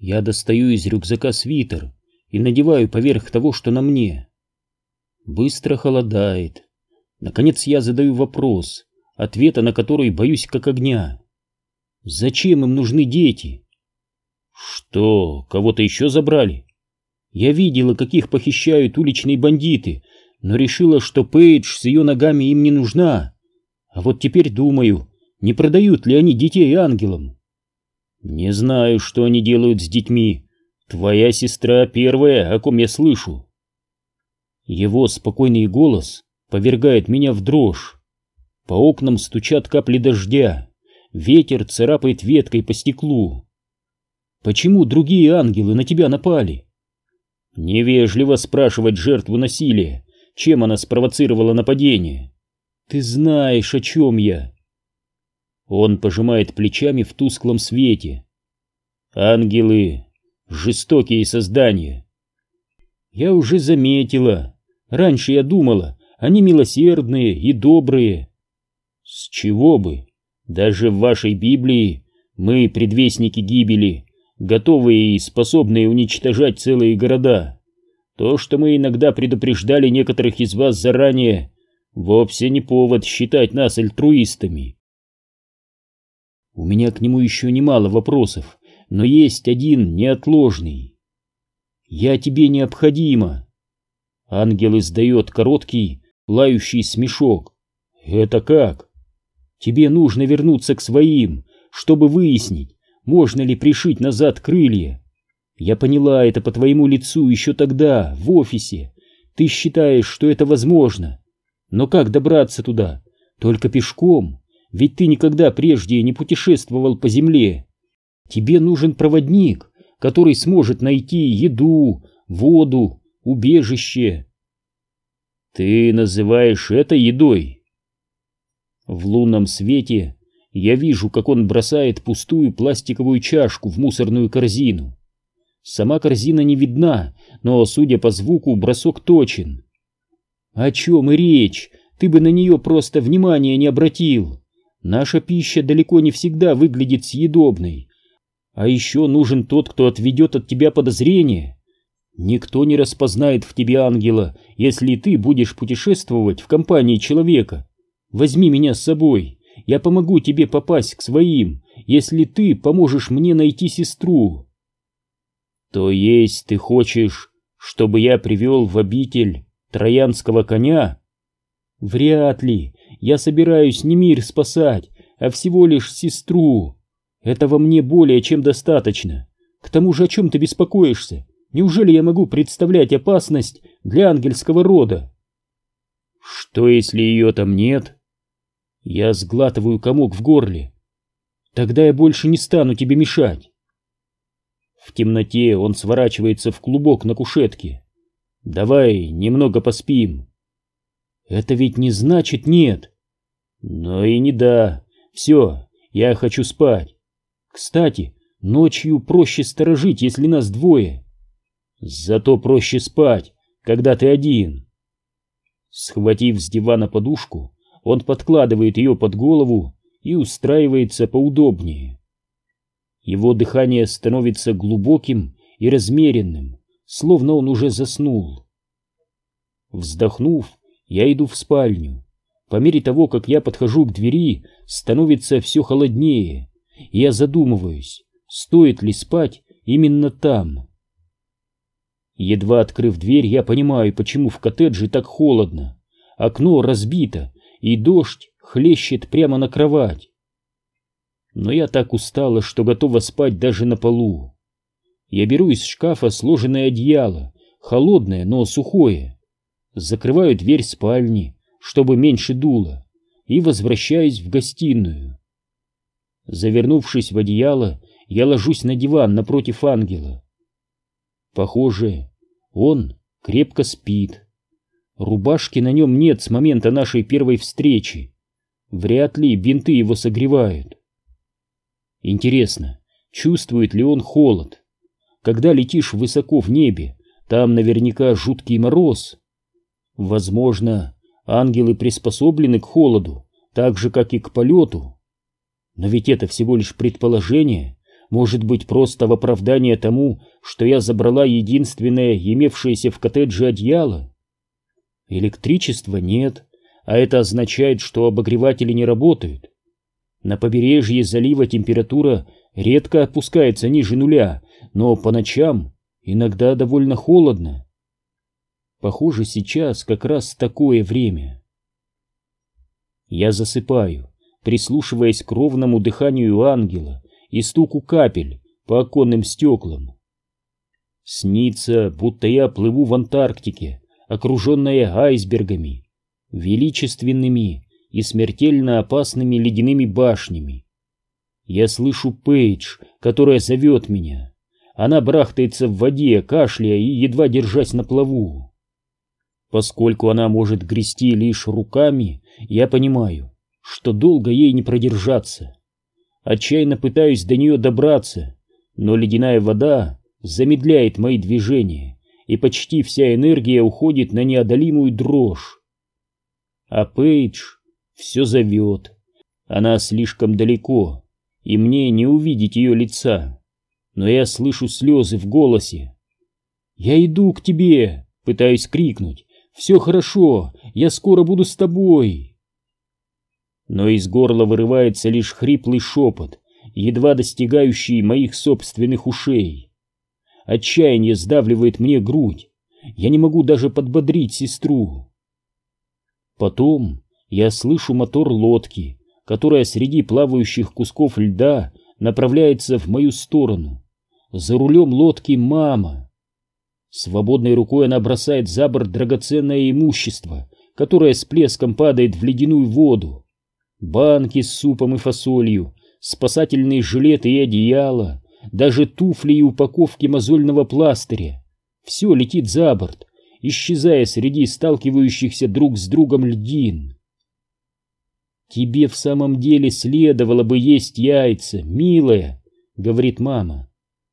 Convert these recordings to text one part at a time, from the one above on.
Я достаю из рюкзака свитер и надеваю поверх того, что на мне. Быстро холодает. Наконец я задаю вопрос, ответа на который боюсь как огня. Зачем им нужны дети? Что, кого-то еще забрали? Я видела, каких похищают уличные бандиты, но решила, что Пейдж с ее ногами им не нужна. А вот теперь думаю, не продают ли они детей ангелам? Не знаю, что они делают с детьми. Твоя сестра первая, о ком я слышу. Его спокойный голос повергает меня в дрожь. По окнам стучат капли дождя, ветер царапает веткой по стеклу. Почему другие ангелы на тебя напали? Невежливо спрашивать жертву насилия, чем она спровоцировала нападение. Ты знаешь, о чем я. Он пожимает плечами в тусклом свете. Ангелы — жестокие создания. Я уже заметила. Раньше я думала, они милосердные и добрые. С чего бы? Даже в вашей Библии мы, предвестники гибели, готовые и способные уничтожать целые города. То, что мы иногда предупреждали некоторых из вас заранее, вовсе не повод считать нас альтруистами. У меня к нему еще немало вопросов, но есть один неотложный. Я тебе необходима. Ангел издает короткий, лающий смешок. Это как? Тебе нужно вернуться к своим, чтобы выяснить, можно ли пришить назад крылья. Я поняла это по твоему лицу еще тогда, в офисе. Ты считаешь, что это возможно. Но как добраться туда? Только пешком? Ведь ты никогда прежде не путешествовал по земле. Тебе нужен проводник, который сможет найти еду, воду, убежище. Ты называешь это едой? В лунном свете я вижу, как он бросает пустую пластиковую чашку в мусорную корзину. Сама корзина не видна, но, судя по звуку, бросок точен. О чем и речь? Ты бы на нее просто внимания не обратил. Наша пища далеко не всегда выглядит съедобной. А еще нужен тот, кто отведет от тебя подозрения. Никто не распознает в тебе ангела, если ты будешь путешествовать в компании человека. Возьми меня с собой, я помогу тебе попасть к своим, если ты поможешь мне найти сестру. То есть ты хочешь, чтобы я привел в обитель троянского коня? Вряд ли. Я собираюсь не мир спасать, а всего лишь сестру. Этого мне более чем достаточно. К тому же, о чем ты беспокоишься? Неужели я могу представлять опасность для ангельского рода? Что, если ее там нет? Я сглатываю комок в горле. Тогда я больше не стану тебе мешать. В темноте он сворачивается в клубок на кушетке. Давай немного поспим. Это ведь не значит нет. Но и не да. Все, я хочу спать. Кстати, ночью проще сторожить, если нас двое. Зато проще спать, когда ты один. Схватив с дивана подушку, он подкладывает ее под голову и устраивается поудобнее. Его дыхание становится глубоким и размеренным, словно он уже заснул. Вздохнув, я иду в спальню. По мере того, как я подхожу к двери, становится все холоднее, и я задумываюсь, стоит ли спать именно там. Едва открыв дверь, я понимаю, почему в коттедже так холодно. Окно разбито, и дождь хлещет прямо на кровать. Но я так устала, что готова спать даже на полу. Я беру из шкафа сложенное одеяло, холодное, но сухое. Закрываю дверь спальни, чтобы меньше дуло, и возвращаюсь в гостиную. Завернувшись в одеяло, я ложусь на диван напротив ангела. Похоже, он крепко спит. Рубашки на нем нет с момента нашей первой встречи. Вряд ли бинты его согревают. Интересно, чувствует ли он холод? Когда летишь высоко в небе, там наверняка жуткий мороз. Возможно, ангелы приспособлены к холоду, так же, как и к полету. Но ведь это всего лишь предположение. Может быть, просто в оправдание тому, что я забрала единственное имевшееся в коттедже одеяло? Электричества нет, а это означает, что обогреватели не работают. На побережье залива температура редко опускается ниже нуля, но по ночам иногда довольно холодно. Похоже, сейчас как раз такое время. Я засыпаю, прислушиваясь к ровному дыханию ангела и стуку капель по оконным стеклам. Снится, будто я плыву в Антарктике, окруженная айсбергами, величественными и смертельно опасными ледяными башнями. Я слышу Пейдж, которая зовет меня. Она барахтается в воде, кашляя и едва держась на плаву. Поскольку она может грести лишь руками, я понимаю, что долго ей не продержаться. Отчаянно пытаюсь до нее добраться, но ледяная вода замедляет мои движения, и почти вся энергия уходит на неодолимую дрожь. А Пейдж все зовет. Она слишком далеко, и мне не увидеть ее лица, но я слышу слезы в голосе. «Я иду к тебе!» — пытаюсь крикнуть. «Все хорошо, я скоро буду с тобой!» Но из горла вырывается лишь хриплый шепот, едва достигающий моих собственных ушей. Отчаяние сдавливает мне грудь, я не могу даже подбодрить сестру. Потом я слышу мотор лодки, которая среди плавающих кусков льда направляется в мою сторону. За рулем лодки мама. Свободной рукой она бросает за борт драгоценное имущество, которое с плеском падает в ледяную воду. Банки с супом и фасолью, спасательные жилеты и одеяла, даже туфли и упаковки мозольного пластыря. Все летит за борт, исчезая среди сталкивающихся друг с другом льдин. «Тебе в самом деле следовало бы есть яйца, милая», — говорит мама.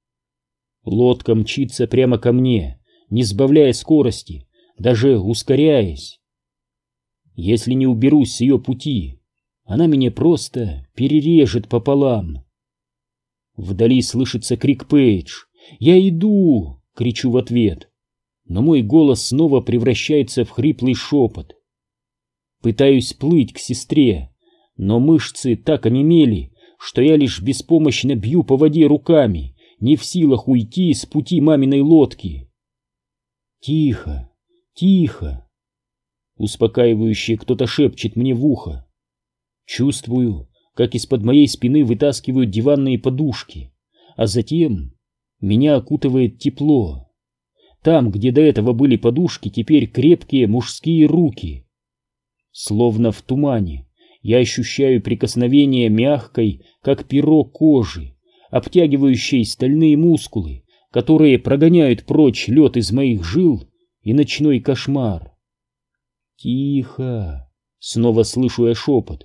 Лодка мчится прямо ко мне, не сбавляя скорости, даже ускоряясь. Если не уберусь с ее пути, она меня просто перережет пополам. Вдали слышится крик Пейдж. «Я иду!» — кричу в ответ. Но мой голос снова превращается в хриплый шепот. Пытаюсь плыть к сестре, но мышцы так онемели, что я лишь беспомощно бью по воде руками, не в силах уйти с пути маминой лодки. «Тихо, тихо!» Успокаивающе кто-то шепчет мне в ухо. Чувствую, как из-под моей спины вытаскивают диванные подушки, а затем меня окутывает тепло. Там, где до этого были подушки, теперь крепкие мужские руки. Словно в тумане я ощущаю прикосновение мягкой, как перо кожи, обтягивающей стальные мускулы, которые прогоняют прочь лед из моих жил и ночной кошмар. «Тихо!» — снова слышу я шепот.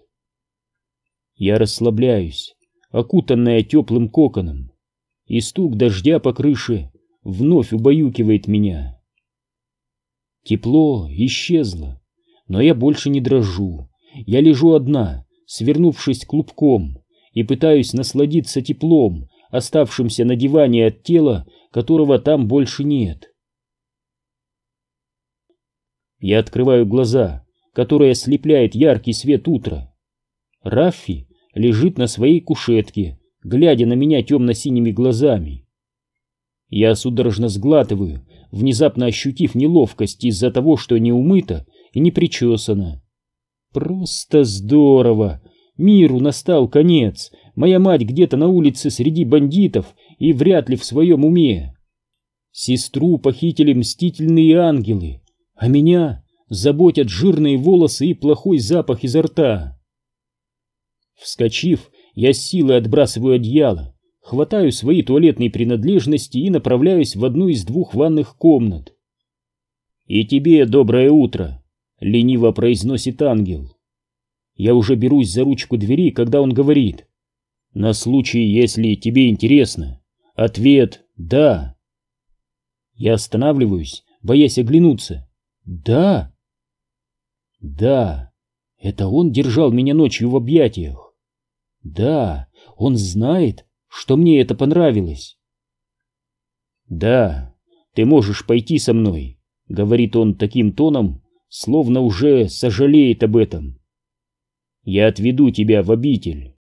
Я расслабляюсь, окутанная теплым коконом, и стук дождя по крыше вновь убаюкивает меня. Тепло исчезло, но я больше не дрожу. Я лежу одна, свернувшись клубком, и пытаюсь насладиться теплом, оставшимся на диване от тела, которого там больше нет. Я открываю глаза, которые ослепляет яркий свет утра. Раффи лежит на своей кушетке, глядя на меня темно-синими глазами. Я судорожно сглатываю, внезапно ощутив неловкость из-за того, что не умыто и не причесано. Просто здорово! Миру настал конец. Моя мать где-то на улице среди бандитов и вряд ли в своем уме. Сестру похитили мстительные ангелы, а меня заботят жирные волосы и плохой запах изо рта. Вскочив, я с силой отбрасываю одеяло, хватаю свои туалетные принадлежности и направляюсь в одну из двух ванных комнат. «И тебе доброе утро», — лениво произносит ангел. Я уже берусь за ручку двери, когда он говорит: «На случай, если тебе интересно, ответ «да». Я останавливаюсь, боясь оглянуться. «Да?» «Да, это он держал меня ночью в объятиях. Да, он знает, что мне это понравилось. «Да, ты можешь пойти со мной», — говорит он таким тоном, словно уже сожалеет об этом. «Я отведу тебя в обитель».